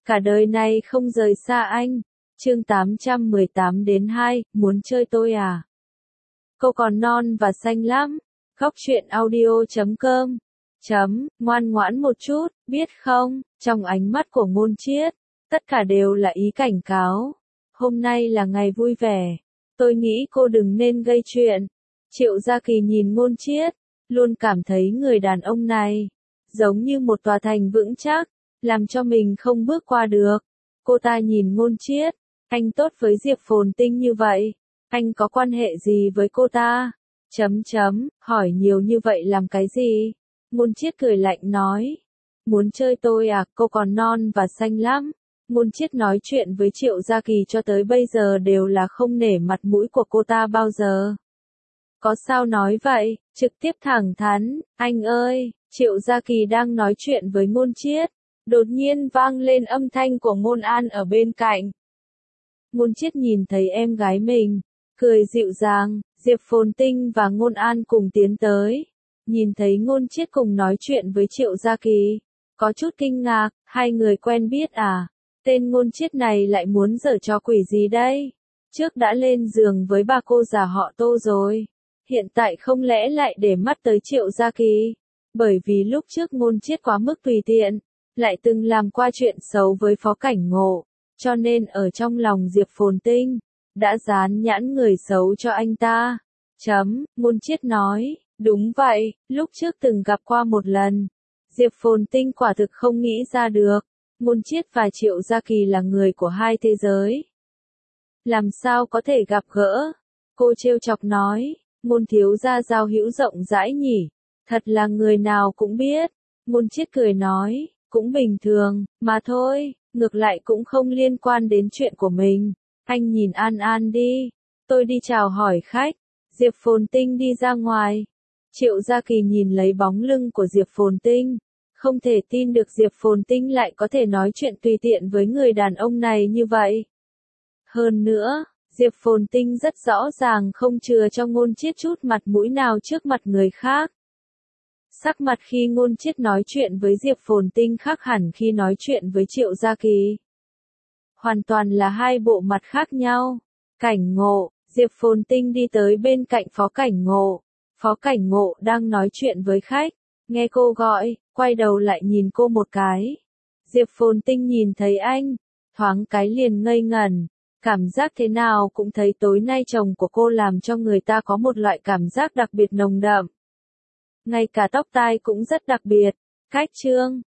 cả đời này không rời xa anh. Chương 818-2, muốn chơi tôi à? Cô còn non và xanh lắm. Góc truyện audio.com ngoan ngoãn một chút, biết không? Trong ánh mắt của Ngôn Chiết, tất cả đều là ý cảnh cáo. Hôm nay là ngày vui vẻ. Tôi nghĩ cô đừng nên gây chuyện. Triệu Gia Kỳ nhìn Ngôn Chiết, luôn cảm thấy người đàn ông này giống như một tòa thành vững chắc, làm cho mình không bước qua được. Cô ta nhìn Ngôn Chiết, anh tốt với Diệp Phồn Tinh như vậy, anh có quan hệ gì với cô ta? Hỏi nhiều như vậy làm cái gì? Ngôn Chiết cười lạnh nói, muốn chơi tôi à, cô còn non và xanh lắm. Ngôn Chiết nói chuyện với Triệu Gia Kỳ cho tới bây giờ đều là không nể mặt mũi của cô ta bao giờ. Có sao nói vậy, trực tiếp thẳng thắn, anh ơi, Triệu Gia Kỳ đang nói chuyện với Ngôn Chiết, đột nhiên vang lên âm thanh của Ngôn An ở bên cạnh. Ngôn Chiết nhìn thấy em gái mình, cười dịu dàng, Diệp Phồn Tinh và Ngôn An cùng tiến tới. Nhìn thấy Ngôn Chiết cùng nói chuyện với Triệu Gia Kỳ, có chút kinh ngạc, hai người quen biết à? Tên Ngôn Chiết này lại muốn giở trò quỷ gì đây? Trước đã lên giường với bà cô già họ Tô rồi, hiện tại không lẽ lại để mắt tới Triệu Gia Kỳ? Bởi vì lúc trước Ngôn Chiết quá mức tùy tiện, lại từng làm qua chuyện xấu với Phó Cảnh Ngộ, cho nên ở trong lòng Diệp Phồn Tinh, đã dán nhãn người xấu cho anh ta. Ngôn Chiết nói, đúng vậy, lúc trước từng gặp qua một lần. Diệp Phồn Tinh quả thực không nghĩ ra được, Ngôn Chiết và Triệu Gia Kỳ là người của hai thế giới. Làm sao có thể gặp gỡ? Cô trêu chọc nói, Ngôn thiếu gia giao hữu rộng rãi nhỉ, thật là người nào cũng biết. Ngôn Chiết cười nói, cũng bình thường, mà thôi, ngược lại cũng không liên quan đến chuyện của mình. Anh nhìn An An đi, tôi đi chào hỏi khách. Diệp Phồn Tinh đi ra ngoài. Triệu Gia Kỳ nhìn lấy bóng lưng của Diệp Phồn Tinh, không thể tin được Diệp Phồn Tinh lại có thể nói chuyện tùy tiện với người đàn ông này như vậy. Hơn nữa, Diệp Phồn Tinh rất rõ ràng không chừa cho Ngôn Chiết chút mặt mũi nào trước mặt người khác. Sắc mặt khi Ngôn Chiết nói chuyện với Diệp Phồn Tinh khác hẳn khi nói chuyện với Triệu Gia Kỳ. Hoàn toàn là hai bộ mặt khác nhau. Cảnh Ngộ, Diệp Phồn Tinh đi tới bên cạnh Phó Cảnh Ngộ. Phó Cảnh Ngộ đang nói chuyện với khách, nghe cô gọi, quay đầu lại nhìn cô một cái. Diệp Phồn Tinh nhìn thấy anh, thoáng cái liền ngây ngẩn, cảm giác thế nào cũng thấy tối nay chồng của cô làm cho người ta có một loại cảm giác đặc biệt nồng đậm. Ngay cả tóc tai cũng rất đặc biệt. Cách chương